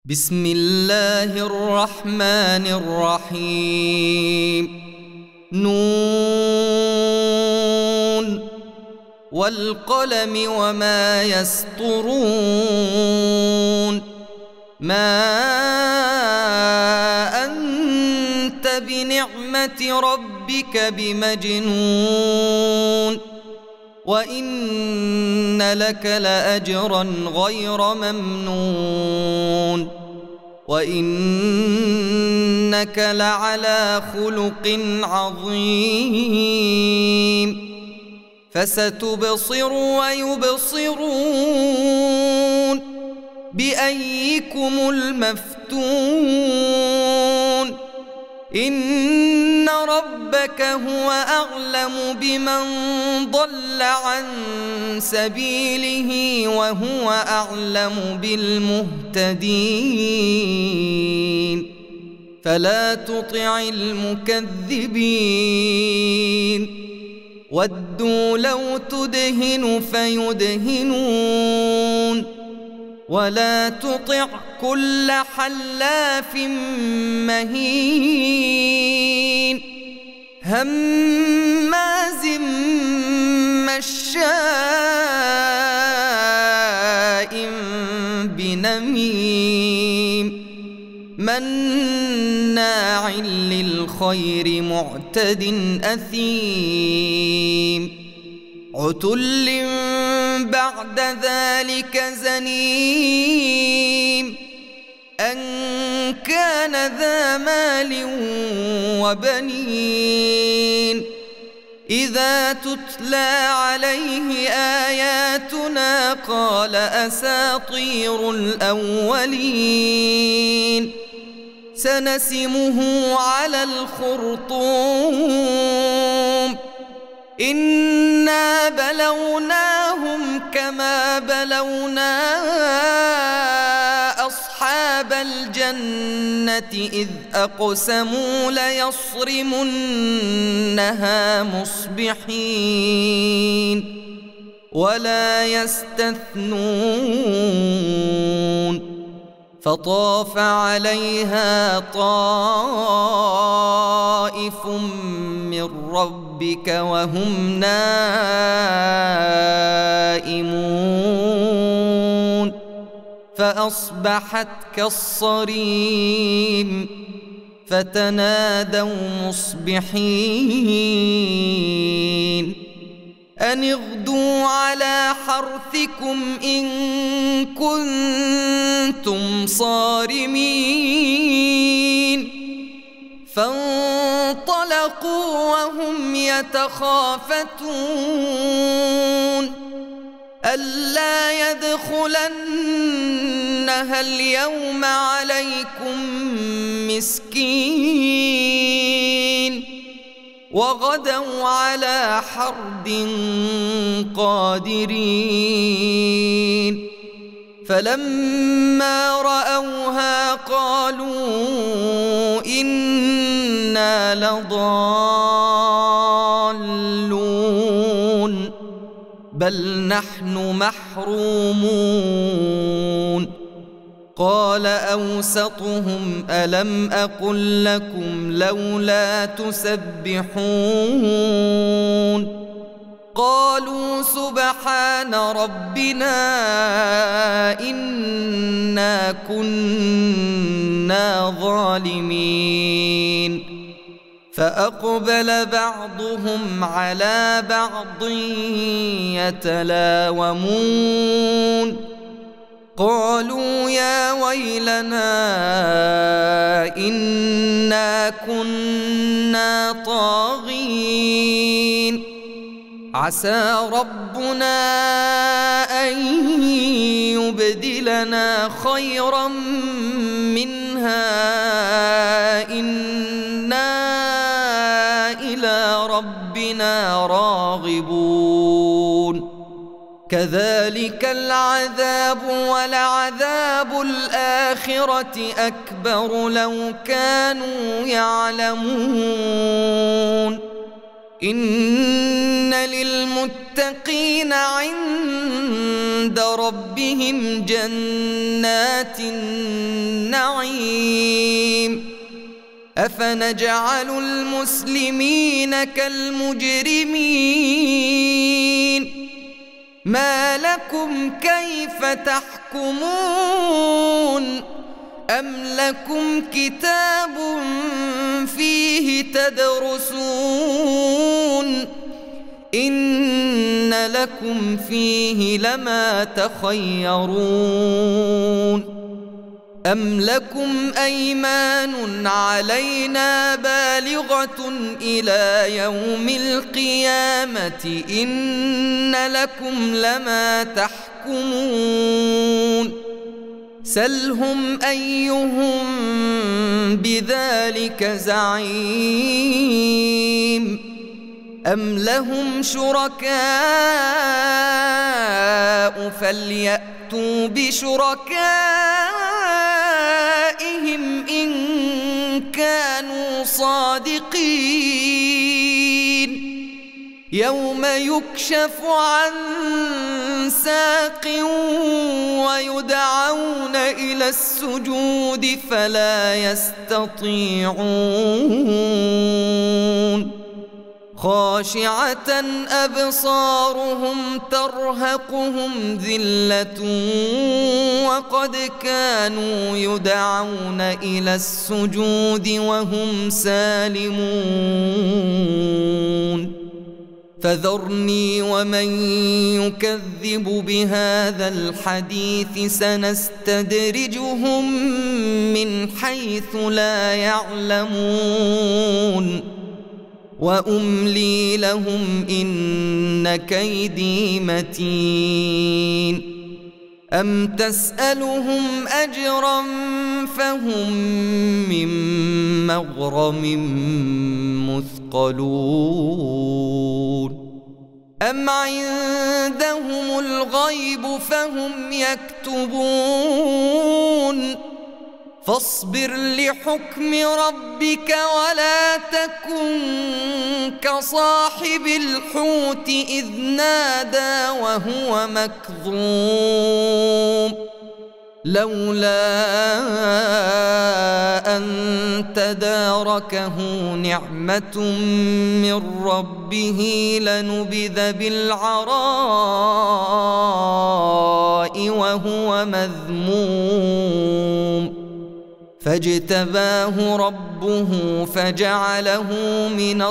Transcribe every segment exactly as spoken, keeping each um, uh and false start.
بسم الله الرحمن الرحيم. نون والقلم وما يسطرون. ما أنت بنعمة ربك بمجنون وإن لك لأجرا غير ممنون وإنك لعلى خلق عظيم. فستبصر ويبصرون بأيكم المفتون. إن ربك هو أعلم بمن ضل عن سبيله وهو أعلم بالمهتدين. فلا تطع المكذبين ودوا لو تدهن فيدهنون ولا تطع كل حلاف مهين هماز مشاء بنميم مناع للخير معتد أثيم عتل بعد ذلك زنيم أن كان ذا مال وبنين. إذا تتلى عليه آياتنا قال أساطير الأولين. سنسمه على الخرطوم إنا بلوناهم كما بلونا أصحاب الجنة إذ أقسموا ليصرمنها مصبحين ولا يستثنون. فطاف عليها طائف من ربك وهم نائمون فأصبحت كالصريم. فتنادوا مصبحين أن اغدوا على حرثكم إن كنتم صارمين. فانطلقوا وهم يتخافتون ألا يدخلنها اليوم عليكم مسكين وغدوا على حرد قادرين. فلما رأوها قالوا إنا لضالون بل نحن محرومون. قال أوسطهم ألم أقل لكم لولا تسبحون. قالوا سبحان ربنا إنا كنا ظالمين. فأقبل بعضهم على بعض يتلاومون قالوا يا ويلنا إنا كنا طاغين عسى ربنا أن يبدلنا خيرا منها إنا إلى ربنا راغبون. كذلك العذاب ولعذاب الآخرة أكبر لو كانوا يعلمون. إن للمتقين عند ربهم جنات النعيم أفنجعل المسلمين كالمجرمين ما لكم كيف تحكمون أم لكم كتاب فيه تدرسون إن لكم فيه لما تخيرون أم لكم أيمان علينا بالغة إلى يوم القيامة إن لكم لما تحكمون سلهم أيهم بذلك زعيم أم لهم شركاء فليأتوا بشركائهم إن كانوا صادقين يوم يكشف عن ساق ويدعون إلى السجود فلا يستطيعون خاشعة أبصارهم ترهقهم ذلة وقد كانوا يدعون إلى السجود وهم سالمون فذرني ومن يكذب بهذا الحديث سنستدرجهم من حيث لا يعلمون وأملي لهم إن كيدي متين أم تسألهم أجرا فهم من مغرم مثقلون أم عندهم الغيب فهم يكتبون فاصبر لحكم ربك ولا تكن كصاحب الحوت إذ نادى وهو مكظوم لولا أن تداركه نعمة من ربه لنبذ بالعراء وهو مذموم فاجتباه ربه فجعله من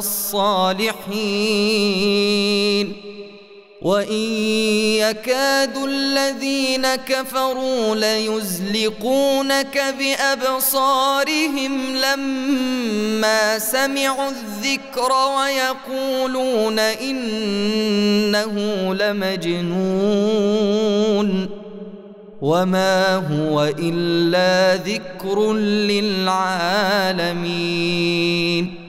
الصالحين وإن يكاد الذين كفروا ليزلقونك بأبصارهم لما سمعوا الذكر ويقولون إنه لمجنون وما هو إلا ذكر للعالمين